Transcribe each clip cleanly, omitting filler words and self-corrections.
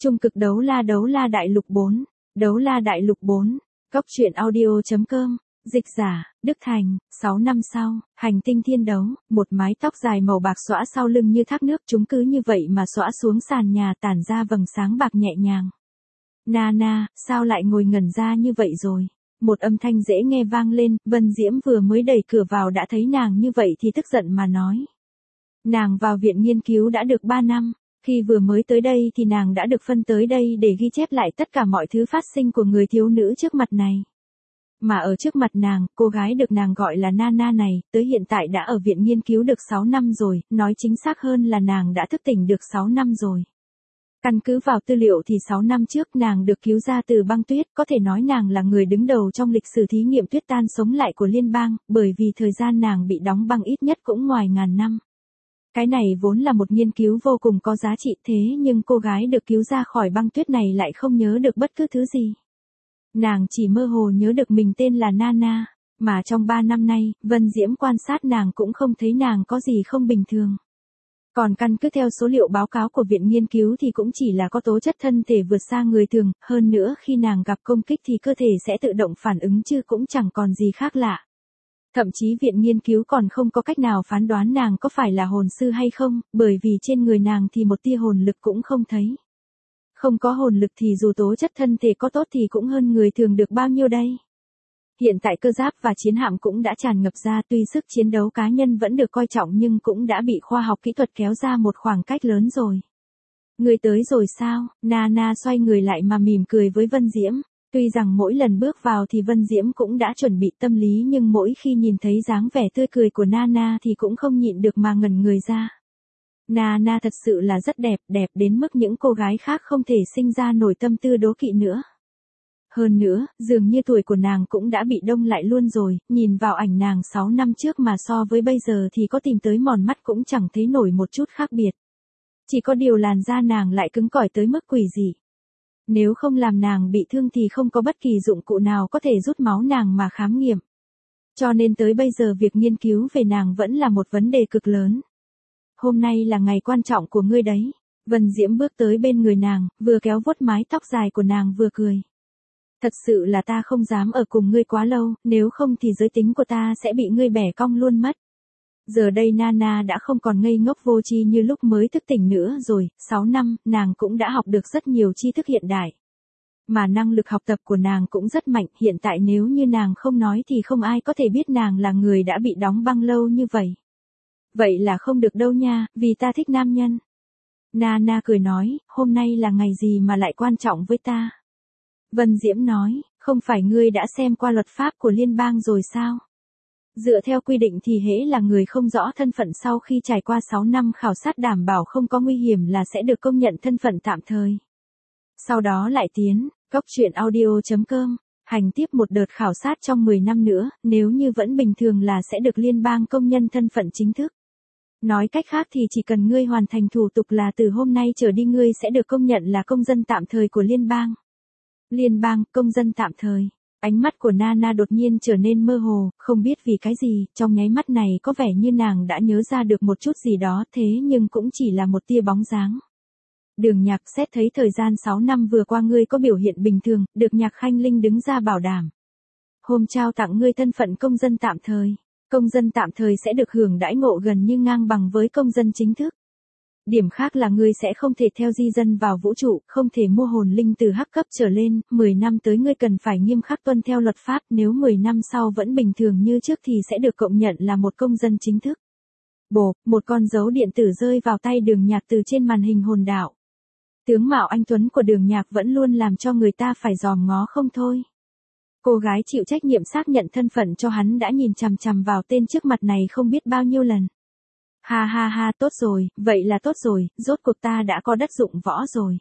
Trung cực đấu la đại lục 4. Đấu la đại lục 4. Cốc truyện audio.com. Dịch giả, Đức Thành. 6 năm sau, hành tinh thiên đấu, một mái tóc dài màu bạc xõa sau lưng như thác nước, chúng cứ như vậy mà xõa xuống sàn nhà, tản ra vầng sáng bạc nhẹ nhàng. Nana, sao lại ngồi ngẩn ra như vậy rồi? Một âm thanh dễ nghe vang lên, Vân Diễm vừa mới đẩy cửa vào đã thấy nàng như vậy thì tức giận mà nói. Nàng vào viện nghiên cứu đã được 3 năm. Khi vừa mới tới đây thì nàng đã được phân tới đây để ghi chép lại tất cả mọi thứ phát sinh của người thiếu nữ trước mặt này. Mà ở trước mặt nàng, cô gái được nàng gọi là Nana này, tới hiện tại đã ở viện nghiên cứu được 6 năm rồi, nói chính xác hơn là nàng đã thức tỉnh được 6 năm rồi. Căn cứ vào tư liệu thì 6 năm trước nàng được cứu ra từ băng tuyết, có thể nói nàng là người đứng đầu trong lịch sử thí nghiệm tuyết tan sống lại của liên bang, bởi vì thời gian nàng bị đóng băng ít nhất cũng ngoài ngàn năm. Cái này vốn là một nghiên cứu vô cùng có giá trị, thế nhưng cô gái được cứu ra khỏi băng tuyết này lại không nhớ được bất cứ thứ gì. Nàng chỉ mơ hồ nhớ được mình tên là Nana, mà trong 3 năm nay, Vân Diễm quan sát nàng cũng không thấy nàng có gì không bình thường. Còn căn cứ theo số liệu báo cáo của viện nghiên cứu thì cũng chỉ là có tố chất thân thể vượt xa người thường, hơn nữa khi nàng gặp công kích thì cơ thể sẽ tự động phản ứng chứ cũng chẳng còn gì khác lạ. Thậm chí viện nghiên cứu còn không có cách nào phán đoán nàng có phải là hồn sư hay không, bởi vì trên người nàng thì một tia hồn lực cũng không thấy. Không có hồn lực thì dù tố chất thân thể có tốt thì cũng hơn người thường được bao nhiêu đây. Hiện tại cơ giáp và chiến hạm cũng đã tràn ngập ra, tuy sức chiến đấu cá nhân vẫn được coi trọng nhưng cũng đã bị khoa học kỹ thuật kéo ra một khoảng cách lớn rồi. Người tới rồi sao? Nana xoay người lại mà mỉm cười với Vân Diễm. Tuy rằng mỗi lần bước vào thì Vân Diễm cũng đã chuẩn bị tâm lý nhưng mỗi khi nhìn thấy dáng vẻ tươi cười của Nana thì cũng không nhịn được mà ngẩn người ra. Nana thật sự là rất đẹp, đẹp đến mức những cô gái khác không thể sinh ra nổi tâm tư đố kỵ nữa. Hơn nữa, dường như tuổi của nàng cũng đã bị đông lại luôn rồi, nhìn vào ảnh nàng 6 năm trước mà so với bây giờ thì có tìm tới mòn mắt cũng chẳng thấy nổi một chút khác biệt. Chỉ có điều làn da nàng lại cứng cỏi tới mức quỷ dị. Nếu không làm nàng bị thương thì không có bất kỳ dụng cụ nào có thể rút máu nàng mà khám nghiệm. Cho nên tới bây giờ việc nghiên cứu về nàng vẫn là một vấn đề cực lớn. Hôm nay là ngày quan trọng của ngươi đấy. Vân Diễm bước tới bên người nàng, vừa kéo vuốt mái tóc dài của nàng vừa cười. Thật sự là ta không dám ở cùng ngươi quá lâu, nếu không thì giới tính của ta sẽ bị ngươi bẻ cong luôn mất. Giờ đây Nana đã không còn ngây ngốc vô tri như lúc mới thức tỉnh nữa rồi, 6 năm, nàng cũng đã học được rất nhiều tri thức hiện đại. Mà năng lực học tập của nàng cũng rất mạnh, hiện tại nếu như nàng không nói thì không ai có thể biết nàng là người đã bị đóng băng lâu như vậy. Vậy là không được đâu nha, vì ta thích nam nhân. Nana cười nói, hôm nay là ngày gì mà lại quan trọng với ta? Vân Diễm nói, không phải ngươi đã xem qua luật pháp của liên bang rồi sao? Dựa theo quy định thì hễ là người không rõ thân phận sau khi trải qua 6 năm khảo sát đảm bảo không có nguy hiểm là sẽ được công nhận thân phận tạm thời. Sau đó lại tiến, cốc truyện audio.com, hành tiếp một đợt khảo sát trong 10 năm nữa, nếu như vẫn bình thường là sẽ được liên bang công nhận thân phận chính thức. Nói cách khác thì chỉ cần ngươi hoàn thành thủ tục là từ hôm nay trở đi ngươi sẽ được công nhận là công dân tạm thời của liên bang. Liên bang, công dân tạm thời. Ánh mắt của Nana đột nhiên trở nên mơ hồ, không biết vì cái gì, trong nháy mắt này có vẻ như nàng đã nhớ ra được một chút gì đó, thế nhưng cũng chỉ là một tia bóng dáng. Đường Nhạc, xét thấy thời gian 6 năm vừa qua ngươi có biểu hiện bình thường, được Nhạc Khanh Linh đứng ra bảo đảm. Hôm trao tặng ngươi thân phận công dân tạm thời. Công dân tạm thời sẽ được hưởng đãi ngộ gần như ngang bằng với công dân chính thức. Điểm khác là ngươi sẽ không thể theo di dân vào vũ trụ, không thể mua hồn linh từ hắc cấp trở lên, 10 năm tới ngươi cần phải nghiêm khắc tuân theo luật pháp, nếu 10 năm sau vẫn bình thường như trước thì sẽ được công nhận là một công dân chính thức. Bộp, một con dấu điện tử rơi vào tay Đường Nhạc từ trên màn hình hồn đạo. Tướng mạo anh tuấn của Đường Nhạc vẫn luôn làm cho người ta phải dòm ngó không thôi. Cô gái chịu trách nhiệm xác nhận thân phận cho hắn đã nhìn chằm chằm vào tên trước mặt này không biết bao nhiêu lần. Ha ha ha, tốt rồi, vậy là tốt rồi, rốt cuộc ta đã có đất dụng võ rồi.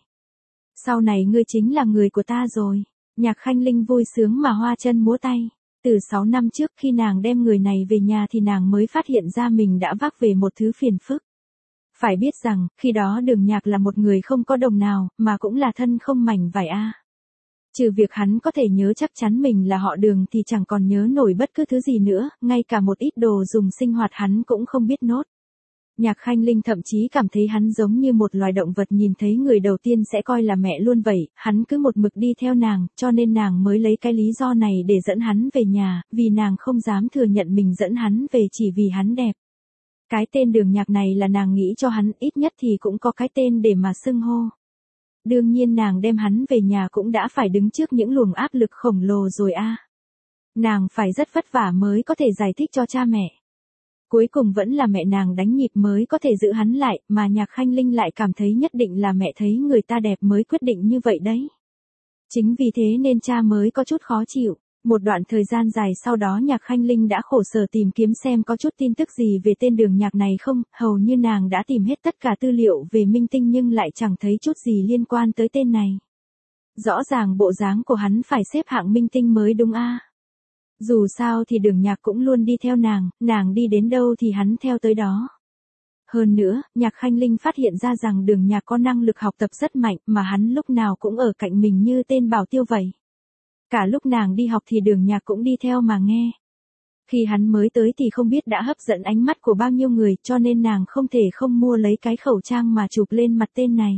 Sau này ngươi chính là người của ta rồi. Nhạc Khanh Linh vui sướng mà hoa chân múa tay. Từ 6 năm trước khi nàng đem người này về nhà thì nàng mới phát hiện ra mình đã vác về một thứ phiền phức. Phải biết rằng, khi đó Đường Nhạc là một người không có đồng nào, mà cũng là thân không mảnh vải a. Trừ việc hắn có thể nhớ chắc chắn mình là họ Đường thì chẳng còn nhớ nổi bất cứ thứ gì nữa, ngay cả một ít đồ dùng sinh hoạt hắn cũng không biết nốt. Nhạc Khanh Linh thậm chí cảm thấy hắn giống như một loài động vật nhìn thấy người đầu tiên sẽ coi là mẹ luôn vậy, hắn cứ một mực đi theo nàng, cho nên nàng mới lấy cái lý do này để dẫn hắn về nhà, vì nàng không dám thừa nhận mình dẫn hắn về chỉ vì hắn đẹp. Cái tên Đường Nhạc này là nàng nghĩ cho hắn, ít nhất thì cũng có cái tên để mà xưng hô. Đương nhiên nàng đem hắn về nhà cũng đã phải đứng trước những luồng áp lực khổng lồ rồi a. Nàng phải rất vất vả mới có thể giải thích cho cha mẹ. Cuối cùng vẫn là mẹ nàng đánh nhịp mới có thể giữ hắn lại, mà Nhạc Khanh Linh lại cảm thấy nhất định là mẹ thấy người ta đẹp mới quyết định như vậy đấy. Chính vì thế nên cha mới có chút khó chịu. Một đoạn thời gian dài sau đó Nhạc Khanh Linh đã khổ sở tìm kiếm xem có chút tin tức gì về tên Đường Nhạc này không, hầu như nàng đã tìm hết tất cả tư liệu về minh tinh nhưng lại chẳng thấy chút gì liên quan tới tên này. Rõ ràng bộ dáng của hắn phải xếp hạng minh tinh mới đúng a. Dù sao thì Đường Nhạc cũng luôn đi theo nàng đi đến đâu thì hắn theo tới đó. Hơn nữa, Nhạc Khanh Linh phát hiện ra rằng Đường Nhạc có năng lực học tập rất mạnh mà hắn lúc nào cũng ở cạnh mình như tên bảo tiêu vậy. Cả lúc nàng đi học thì Đường Nhạc cũng đi theo mà nghe. Khi hắn mới tới thì không biết đã hấp dẫn ánh mắt của bao nhiêu người cho nên nàng không thể không mua lấy cái khẩu trang mà chụp lên mặt tên này.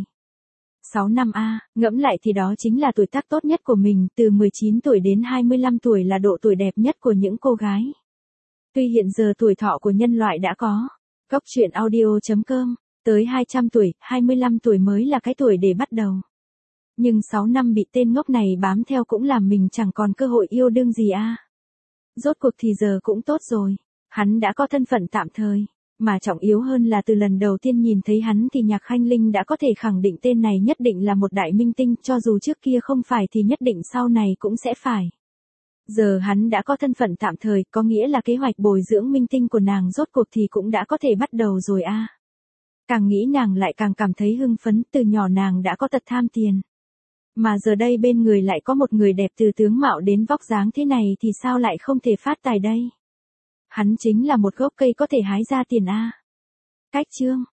6 năm a, ngẫm lại thì đó chính là tuổi tác tốt nhất của mình, từ 19 tuổi đến 25 tuổi là độ tuổi đẹp nhất của những cô gái. Tuy hiện giờ tuổi thọ của nhân loại đã có, Cốc truyện audio.com, tới 200 tuổi, 25 tuổi mới là cái tuổi để bắt đầu. Nhưng 6 năm bị tên ngốc này bám theo cũng làm mình chẳng còn cơ hội yêu đương gì a. Rốt cuộc thì giờ cũng tốt rồi, hắn đã có thân phận tạm thời. Mà trọng yếu hơn là từ lần đầu tiên nhìn thấy hắn thì Nhạc Khanh Linh đã có thể khẳng định tên này nhất định là một đại minh tinh, cho dù trước kia không phải thì nhất định sau này cũng sẽ phải. Giờ hắn đã có thân phận tạm thời, có nghĩa là kế hoạch bồi dưỡng minh tinh của nàng rốt cuộc thì cũng đã có thể bắt đầu rồi a. Càng nghĩ nàng lại càng cảm thấy hưng phấn, từ nhỏ nàng đã có tật tham tiền. Mà giờ đây bên người lại có một người đẹp từ tướng mạo đến vóc dáng thế này thì sao lại không thể phát tài đây? Hắn chính là một gốc cây có thể hái ra tiền a. Cách chương